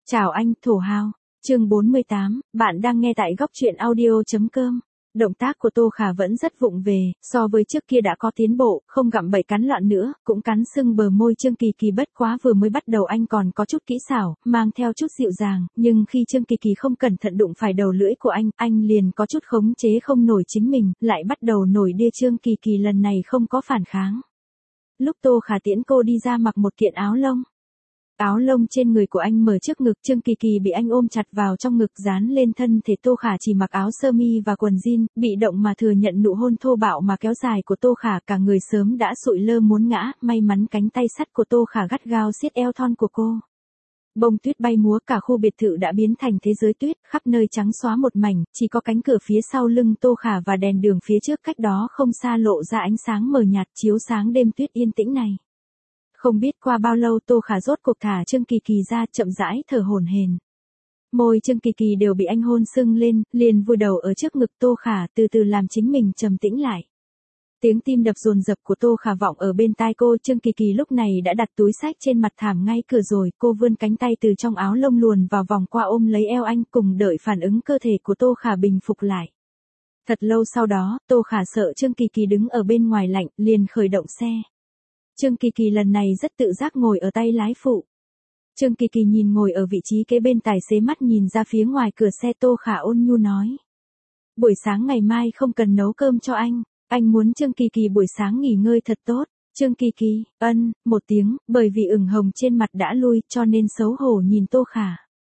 Chào anh, thổ hào. Chương 48, bạn đang nghe tại góc truyện audio.com. Động tác của Tô Khả vẫn rất vụng về, so với trước kia đã có tiến bộ, không gặm bậy cắn loạn nữa, cũng cắn sưng bờ môi Trương Kỳ Kỳ bất quá vừa mới bắt đầu anh còn có chút kỹ xảo, mang theo chút dịu dàng, nhưng khi Trương Kỳ Kỳ không cẩn thận đụng phải đầu lưỡi của anh liền có chút khống chế không nổi chính mình, lại bắt đầu nổi điên. Trương Kỳ Kỳ lần này không có phản kháng. Lúc Tô Khả tiễn cô đi ra mặc một kiện áo lông. Áo lông trên người của anh mở trước ngực, Trương Kỳ Kỳ bị anh ôm chặt vào trong ngực dán lên thân thể. Tô Khả chỉ mặc áo sơ mi và quần jean, bị động mà thừa nhận nụ hôn thô bạo mà kéo dài của Tô Khả, cả người sớm đã sụi lơ muốn ngã, may mắn cánh tay sắt của Tô Khả gắt gao siết eo thon của cô. Bông tuyết bay múa, cả khu biệt thự đã biến thành thế giới tuyết, khắp nơi trắng xóa một mảnh, chỉ có cánh cửa phía sau lưng Tô Khả và đèn đường phía trước cách đó không xa lộ ra ánh sáng mờ nhạt chiếu sáng đêm tuyết yên tĩnh này. Không biết qua bao lâu Tô Khả rốt cuộc thả Trương Kỳ Kỳ ra, chậm rãi thở hổn hển. Môi Trương Kỳ Kỳ đều bị anh hôn sưng lên, liền vùi đầu ở trước ngực Tô Khả, từ từ làm chính mình trầm tĩnh lại. Tiếng tim đập dồn dập của Tô Khả vọng ở bên tai cô. Trương Kỳ Kỳ lúc này đã đặt túi xách trên mặt thảm ngay cửa rồi, cô vươn cánh tay từ trong áo lông luồn vào vòng qua ôm lấy eo anh, cùng đợi phản ứng cơ thể của Tô Khả bình phục lại. Thật lâu sau đó, Tô Khả sợ Trương Kỳ Kỳ đứng ở bên ngoài lạnh, liền khởi động xe. Trương Kỳ Kỳ lần này rất tự giác ngồi ở tay lái phụ. Trương Kỳ Kỳ nhìn ngồi ở vị trí kế bên tài xế, mắt nhìn ra phía ngoài cửa xe. Tô Khả ôn nhu nói. Buổi sáng ngày mai không cần nấu cơm cho anh muốn Trương Kỳ Kỳ buổi sáng nghỉ ngơi thật tốt. Trương Kỳ Kỳ, một tiếng, bởi vì ửng hồng trên mặt đã lui cho nên xấu hổ nhìn Tô Khả.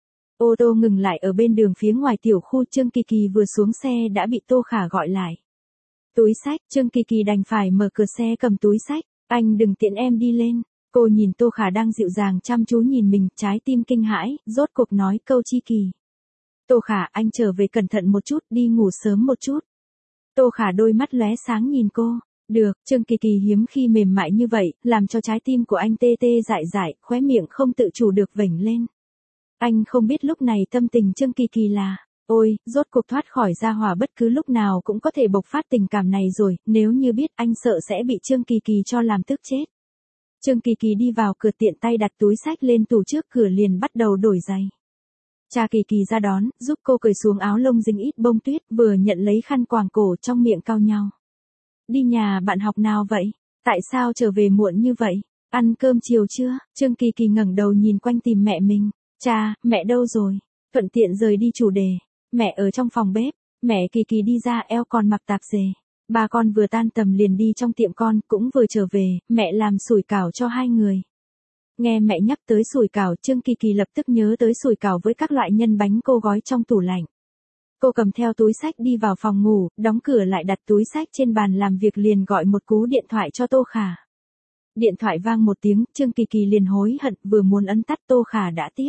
Ô tô ngừng lại ở bên đường phía ngoài tiểu khu, Trương Kỳ Kỳ vừa xuống xe đã bị Tô Khả gọi lại. Túi xách, Trương Kỳ Kỳ đành phải mở cửa xe cầm túi xách. Anh đừng tiện em đi lên. Cô nhìn Tô Khả đang dịu dàng chăm chú nhìn mình, trái tim kinh hãi, rốt cuộc nói câu Chi Kỳ. Tô Khả, anh trở về cẩn thận một chút, đi ngủ sớm một chút. Tô Khả đôi mắt lóe sáng nhìn cô. Được. Trương Kỳ Kỳ hiếm khi mềm mại như vậy, làm cho trái tim của anh tê tê dại dại, khóe miệng không tự chủ được vểnh lên. Anh không biết lúc này tâm tình Trương Kỳ Kỳ là, ôi, rốt cuộc thoát khỏi gia hỏa bất cứ lúc nào cũng có thể bộc phát tình cảm này rồi, nếu như biết anh sợ sẽ bị Trương Kỳ Kỳ cho làm tức chết. Trương Kỳ Kỳ đi vào cửa, tiện tay đặt túi xách lên tủ trước cửa, liền bắt đầu đổi giày. Cha Kỳ Kỳ ra đón, giúp cô cởi xuống áo lông dính ít bông tuyết, vừa nhận lấy khăn quàng cổ, trong miệng cau nhau. Đi nhà bạn học nào vậy? Tại sao trở về muộn như vậy? Ăn cơm chiều chưa? Trương Kỳ Kỳ ngẩng đầu nhìn quanh tìm mẹ mình. Cha, mẹ đâu rồi? Thuận tiện rời đi chủ đề. Mẹ ở trong phòng bếp. Mẹ Kỳ Kỳ đi ra, eo còn mặc tạp dề. Ba con vừa tan tầm liền đi trong tiệm con, cũng vừa trở về, mẹ làm sủi cảo cho hai người. Nghe mẹ nhắc tới sủi cảo, Trương Kỳ Kỳ lập tức nhớ tới sủi cảo với các loại nhân bánh cô gói trong tủ lạnh. Cô cầm theo túi xách đi vào phòng ngủ, đóng cửa lại, đặt túi xách trên bàn làm việc, liền gọi một cú điện thoại cho Tô Khả. Điện thoại vang một tiếng, Trương Kỳ Kỳ liền hối hận, vừa muốn ấn tắt, Tô Khả đã tiếp.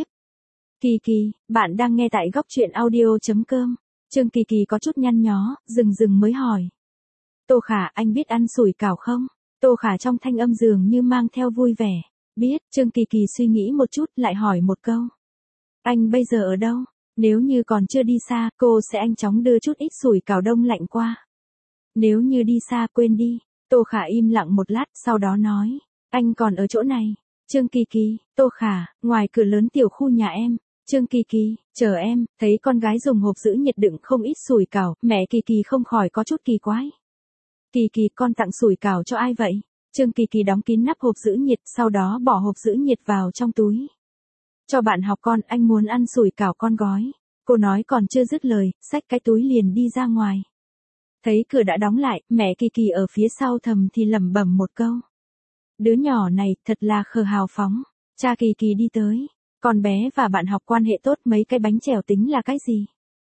Kỳ Kỳ, bạn đang nghe tại góc truyện audio.com. Trương Kỳ Kỳ có chút nhăn nhó, dừng mới hỏi. Tô Khả, anh biết ăn sủi cảo không? Tô Khả trong thanh âm dường như mang theo vui vẻ. Biết. Trương Kỳ Kỳ suy nghĩ một chút, lại hỏi một câu. Anh bây giờ ở đâu? Nếu như còn chưa đi xa, cô sẽ nhanh chóng đưa chút ít sủi cảo đông lạnh qua. Nếu như đi xa, quên đi. Tô Khả im lặng một lát, sau đó nói. Anh còn ở chỗ này. Trương Kỳ Kỳ, Tô Khả, ngoài cửa lớn tiểu khu nhà em. Trương Kỳ Kỳ, chờ em. Thấy con gái dùng hộp giữ nhiệt đựng không ít sủi cảo, mẹ Kỳ Kỳ không khỏi có chút kỳ quái. Kỳ Kỳ, con tặng sủi cảo cho ai vậy? Trương Kỳ Kỳ đóng kín nắp hộp giữ nhiệt, sau đó bỏ hộp giữ nhiệt vào trong túi. Cho bạn học con, anh muốn ăn sủi cảo con gói. Cô nói còn chưa dứt lời, xách cái túi liền đi ra ngoài. Thấy cửa đã đóng lại, mẹ Kỳ Kỳ ở phía sau thầm thì lẩm bẩm một câu. Đứa nhỏ này thật là khờ hào phóng. Cha Kỳ Kỳ đi tới. Con bé và bạn học quan hệ tốt, mấy cái bánh chèo tính là cái gì?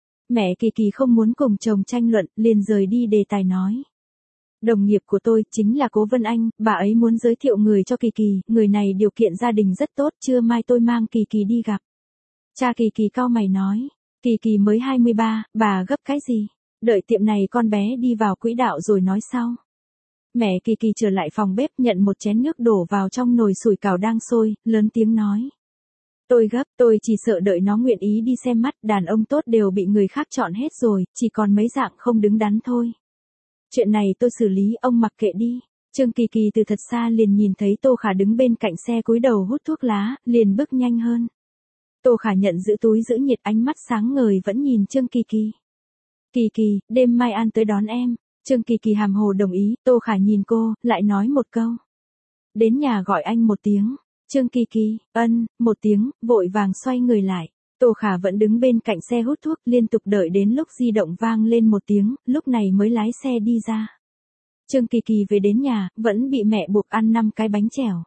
Mẹ Kỳ Kỳ không muốn cùng chồng tranh luận, liền rời đi đề tài nói. Đồng nghiệp của tôi chính là Cố Vân Anh, bà ấy muốn giới thiệu người cho Kỳ Kỳ, người này điều kiện gia đình rất tốt, trưa mai tôi mang Kỳ Kỳ đi gặp. Cha Kỳ Kỳ cau mày nói. Kỳ Kỳ mới 23, bà gấp cái gì? Đợi tiệm này con bé đi vào quỹ đạo rồi nói sau. Mẹ Kỳ Kỳ trở lại phòng bếp, nhận một chén nước đổ vào trong nồi sủi cảo đang sôi, lớn tiếng nói. Tôi gấp, tôi chỉ sợ đợi nó nguyện ý đi xem mắt, đàn ông tốt đều bị người khác chọn hết rồi, chỉ còn mấy dạng không đứng đắn thôi. Chuyện này tôi xử lý, ông mặc kệ đi. Trương Kỳ Kỳ từ thật xa liền nhìn thấy Tô Khả đứng bên cạnh xe cúi đầu hút thuốc lá, liền bước nhanh hơn. Tô Khả nhận giữ túi giữ nhiệt, ánh mắt sáng ngời vẫn nhìn Trương Kỳ Kỳ. Kỳ Kỳ, đêm mai An tới đón em. Trương Kỳ Kỳ hàm hồ đồng ý, Tô Khả nhìn cô, lại nói một câu. Đến nhà gọi anh một tiếng. Trương Kỳ Kỳ, một tiếng, vội vàng xoay người lại. Tô Khả vẫn đứng bên cạnh xe hút thuốc, liên tục đợi đến lúc di động vang lên một tiếng, lúc này mới lái xe đi ra. Trương Kỳ Kỳ về đến nhà, vẫn bị mẹ buộc ăn 5 cái bánh chèo.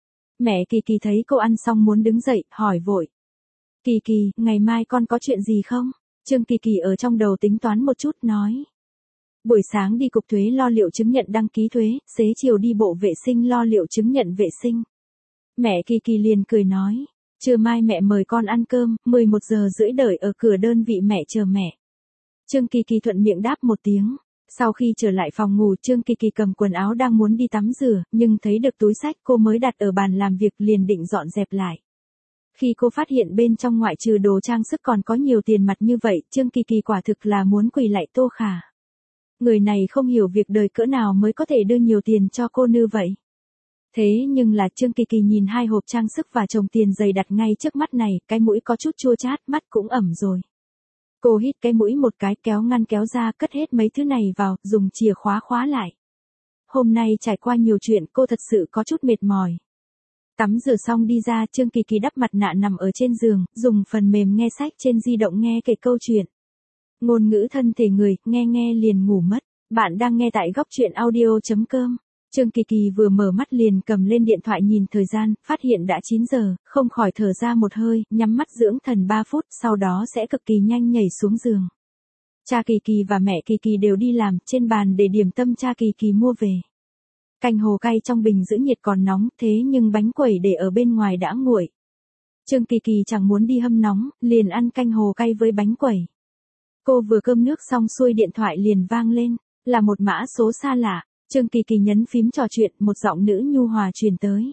Mẹ Kỳ Kỳ thấy cô ăn xong muốn đứng dậy, hỏi vội. Kỳ Kỳ, ngày mai con có chuyện gì không? Trương Kỳ Kỳ ở trong đầu tính toán một chút, nói. Buổi sáng đi cục thuế lo liệu chứng nhận đăng ký thuế, xế chiều đi bộ vệ sinh lo liệu chứng nhận vệ sinh. Mẹ Kỳ Kỳ liền cười nói. Trưa mai mẹ mời con ăn cơm, 11 giờ rưỡi đợi ở cửa đơn vị mẹ chờ mẹ. Trương Kỳ Kỳ thuận miệng đáp một tiếng. Sau khi trở lại phòng ngủ, Trương Kỳ Kỳ cầm quần áo đang muốn đi tắm rửa, nhưng thấy được túi xách cô mới đặt ở bàn làm việc liền định dọn dẹp lại. Khi cô phát hiện bên trong ngoại trừ đồ trang sức còn có nhiều tiền mặt như vậy, Trương Kỳ Kỳ quả thực là muốn quỳ lạy Tô Khả. Người này không hiểu việc đời cỡ nào mới có thể đưa nhiều tiền cho cô như vậy. Thế nhưng là Trương Kỳ Kỳ nhìn 2 hộp trang sức và chồng tiền dày đặt ngay trước mắt này, cái mũi có chút chua chát, mắt cũng ẩm rồi. Cô hít cái mũi một cái, kéo ngăn kéo ra, cất hết mấy thứ này vào, dùng chìa khóa khóa lại. Hôm nay trải qua nhiều chuyện, cô thật sự có chút mệt mỏi. Tắm rửa xong đi ra, Trương Kỳ Kỳ đắp mặt nạ nằm ở trên giường, dùng phần mềm nghe sách trên di động nghe kể câu chuyện. Ngôn ngữ thân thể người, nghe liền ngủ mất. Bạn đang nghe tại góc truyện audio.com. Trương Kỳ Kỳ vừa mở mắt liền cầm lên điện thoại nhìn thời gian, phát hiện đã 9 giờ, không khỏi thở ra một hơi, nhắm mắt dưỡng thần 3 phút, sau đó sẽ cực kỳ nhanh nhảy xuống giường. Cha Kỳ Kỳ và mẹ Kỳ Kỳ đều đi làm, trên bàn để điểm tâm cha Kỳ Kỳ mua về. Canh hồ cay trong bình giữ nhiệt còn nóng, thế nhưng bánh quẩy để ở bên ngoài đã nguội. Trương Kỳ Kỳ chẳng muốn đi hâm nóng, liền ăn canh hồ cay với bánh quẩy. Cô vừa cơm nước xong xuôi điện thoại liền vang lên, là một mã số xa lạ. Trương Kỳ Kỳ nhấn phím trò chuyện, một giọng nữ nhu hòa truyền tới.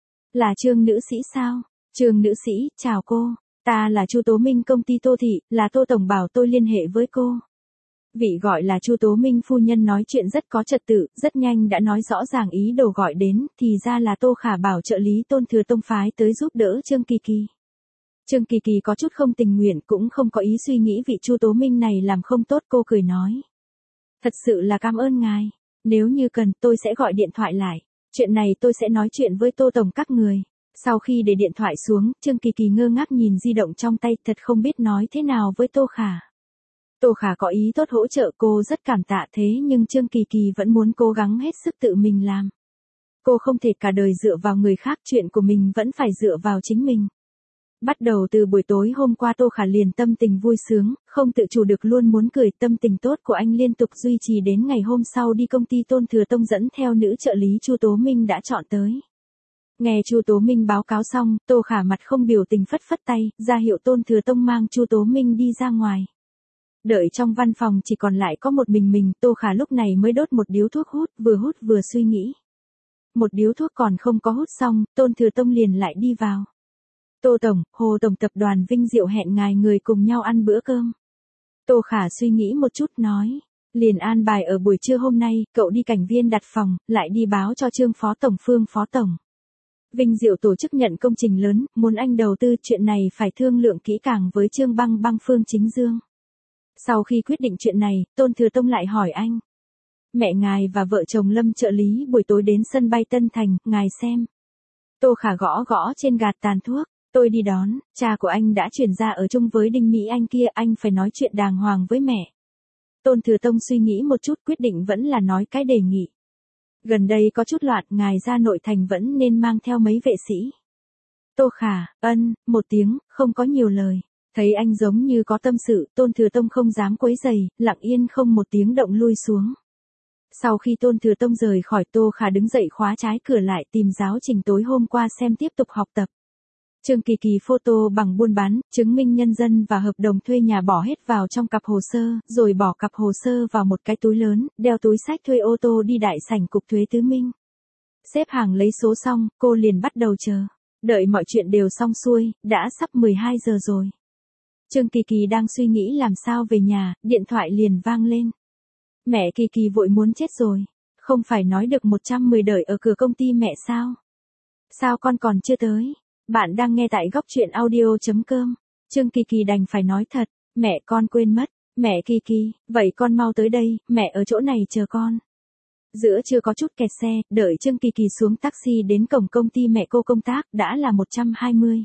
Là Trương nữ sĩ sao? Trương nữ sĩ, chào cô. Ta là Chu Tố Minh công ty Tô Thị, là Tô Tổng bảo tôi liên hệ với cô. Vị gọi là Chu Tố Minh phu nhân nói chuyện rất có trật tự, rất nhanh đã nói rõ ràng ý đồ gọi đến, thì ra là Tô Khả bảo trợ lý Tôn Thừa Tông phái tới giúp đỡ Trương Kỳ Kỳ. Trương Kỳ Kỳ có chút không tình nguyện, cũng không có ý suy nghĩ vị Chu Tố Minh này làm không tốt, cô cười nói. Thật sự là cảm ơn ngài. Nếu như cần, tôi sẽ gọi điện thoại lại. Chuyện này tôi sẽ nói chuyện với Tô Tổng các người. Sau khi để điện thoại xuống, Trương Kỳ Kỳ ngơ ngác nhìn di động trong tay, thật không biết nói thế nào với Tô Khả. Tô Khả có ý tốt hỗ trợ cô, rất cảm tạ, thế nhưng Trương Kỳ Kỳ vẫn muốn cố gắng hết sức tự mình làm. Cô không thể cả đời dựa vào người khác, chuyện của mình vẫn phải dựa vào chính mình. Bắt đầu từ buổi tối hôm qua Tô Khả liền tâm tình vui sướng, không tự chủ được luôn muốn cười, tâm tình tốt của anh liên tục duy trì đến ngày hôm sau đi công ty Tôn Thừa Tông dẫn theo nữ trợ lý Chu Tố Minh đã chọn tới. Nghe Chu Tố Minh báo cáo xong, Tô Khả mặt không biểu tình phất phất tay, ra hiệu Tôn Thừa Tông mang Chu Tố Minh đi ra ngoài. Đợi trong văn phòng chỉ còn lại có một mình, Tô Khả lúc này mới đốt một điếu thuốc hút vừa suy nghĩ. Một điếu thuốc còn không có hút xong, Tôn Thừa Tông liền lại đi vào. Tô Tổng, Hồ Tổng tập đoàn Vinh Diệu hẹn ngài người cùng nhau ăn bữa cơm. Tô Khả suy nghĩ một chút nói. Liền an bài ở buổi trưa hôm nay, cậu đi cảnh viên đặt phòng, lại đi báo cho Trương Phó Tổng Phương Phó Tổng. Vinh Diệu tổ chức nhận công trình lớn, muốn anh đầu tư, chuyện này phải thương lượng kỹ càng với Trương Băng Phương Chính Dương. Sau khi quyết định chuyện này, Tôn Thừa Tông lại hỏi anh. Mẹ ngài và vợ chồng Lâm trợ lý buổi tối đến sân bay Tân Thành, ngài xem. Tô Khả gõ gõ trên gạt tàn thuốc. Tôi đi đón, cha của anh đã chuyển ra ở chung với Đinh Mỹ Anh kia, anh phải nói chuyện đàng hoàng với mẹ. Tôn Thừa Tông suy nghĩ một chút, quyết định vẫn là nói cái đề nghị. Gần đây có chút loạn, ngài ra nội thành vẫn nên mang theo mấy vệ sĩ. Tô Khả, một tiếng, không có nhiều lời. Thấy anh giống như có tâm sự, Tôn Thừa Tông không dám quấy rầy, lặng yên không một tiếng động lui xuống. Sau khi Tôn Thừa Tông rời khỏi, Tô Khả đứng dậy khóa trái cửa lại, tìm giáo trình tối hôm qua xem tiếp tục học tập. Trương Kỳ Kỳ photo bằng buôn bán, chứng minh nhân dân và hợp đồng thuê nhà bỏ hết vào trong cặp hồ sơ, rồi bỏ cặp hồ sơ vào một cái túi lớn, đeo túi xách thuê ô tô đi đại sảnh cục thuế Tứ Minh. Xếp hàng lấy số xong, cô liền bắt đầu chờ. Đợi mọi chuyện đều xong xuôi, đã sắp 12 giờ rồi. Trương Kỳ Kỳ đang suy nghĩ làm sao về nhà, điện thoại liền vang lên. Mẹ Kỳ Kỳ vội muốn chết rồi. Không phải nói được 110 đợi ở cửa công ty mẹ sao? Sao con còn chưa tới? Bạn đang nghe tại góc truyện audio.com. Trương Kỳ Kỳ đành phải nói thật, mẹ con quên mất. Mẹ Kỳ Kỳ, vậy con mau tới đây, mẹ ở chỗ này chờ con. Giữa trưa có chút kẹt xe, đợi Trương Kỳ Kỳ xuống taxi đến cổng công ty mẹ cô công tác đã là 120.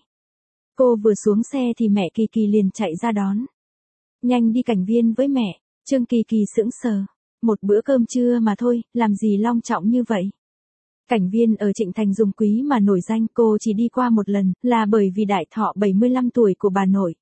Cô vừa xuống xe thì mẹ Kỳ Kỳ liền chạy ra đón. Nhanh đi cảnh viên với mẹ. Trương Kỳ Kỳ sững sờ. Một bữa cơm trưa mà thôi, làm gì long trọng như vậy. Cảnh viên ở Trịnh Thành dùng quý mà nổi danh, cô chỉ đi qua một lần, là bởi vì đại thọ 75 tuổi của bà nội.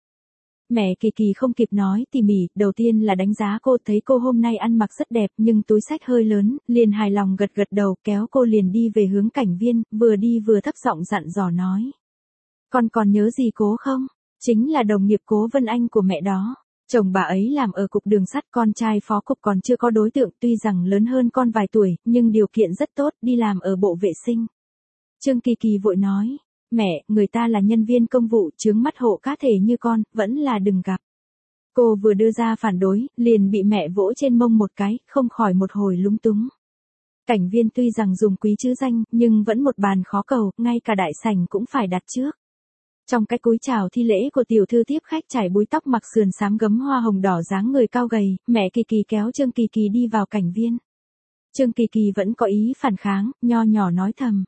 Mẹ Kỳ Kỳ không kịp nói tỉ mỉ, đầu tiên là đánh giá cô, thấy cô hôm nay ăn mặc rất đẹp nhưng túi xách hơi lớn, liền hài lòng gật gật đầu, kéo cô liền đi về hướng cảnh viên, vừa đi vừa thấp giọng dặn dò nói. Con còn nhớ gì Cố không? Chính là đồng nghiệp Cố Vân Anh của mẹ đó. Chồng bà ấy làm ở cục đường sắt, con trai phó cục còn chưa có đối tượng, tuy rằng lớn hơn con vài tuổi, nhưng điều kiện rất tốt, đi làm ở bộ vệ sinh. Trương Kỳ Kỳ vội nói, mẹ, người ta là nhân viên công vụ, chướng mắt hộ cá thể như con, vẫn là đừng gặp. Cô vừa đưa ra phản đối, liền bị mẹ vỗ trên mông một cái, không khỏi một hồi lúng túng. Cảnh viên tuy rằng dùng quý chữ danh, nhưng vẫn một bàn khó cầu, ngay cả đại sảnh cũng phải đặt trước. Trong cái cúi chào thi lễ của tiểu thư tiếp khách trải búi tóc mặc sườn xám gấm hoa hồng đỏ dáng người cao gầy, mẹ Kỳ Kỳ kéo Trương Kỳ Kỳ đi vào cảnh viên. Trương Kỳ Kỳ vẫn có ý phản kháng, nho nhỏ nói thầm.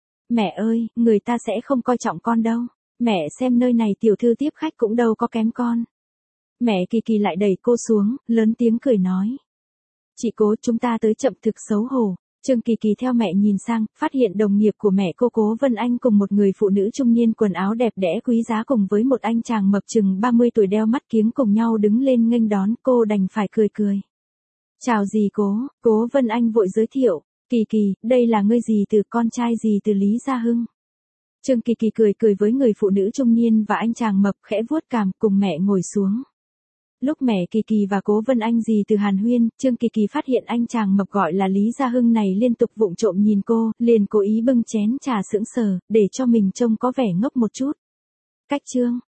Mẹ ơi, người ta sẽ không coi trọng con đâu. Mẹ xem nơi này tiểu thư tiếp khách cũng đâu có kém con. Mẹ Kỳ Kỳ lại đẩy cô xuống, lớn tiếng cười nói. Chị Cố, chúng ta tới chậm thực xấu hổ. Trương Kỳ Kỳ theo mẹ nhìn sang, phát hiện đồng nghiệp của mẹ cô Cố Vân Anh cùng một người phụ nữ trung niên quần áo đẹp đẽ quý giá cùng với một anh chàng mập chừng 30 tuổi đeo mắt kiếng cùng nhau đứng lên nghênh đón, cô đành phải cười cười. Chào dì Cố Vân Anh vội giới thiệu, Kỳ Kỳ, đây là ngươi dì từ, con trai dì từ Lý Gia Hưng. Trương Kỳ Kỳ cười cười với người phụ nữ trung niên và anh chàng mập, khẽ vuốt cằm, cùng mẹ ngồi xuống. Lúc mẹ Kỳ Kỳ và Cố Vân Anh dì từ hàn huyên, Trương Kỳ Kỳ phát hiện anh chàng mập gọi là Lý Gia Hưng này liên tục vụng trộm nhìn cô, liền cố ý bưng chén trà sững sờ, để cho mình trông có vẻ ngốc một chút. Cách Trương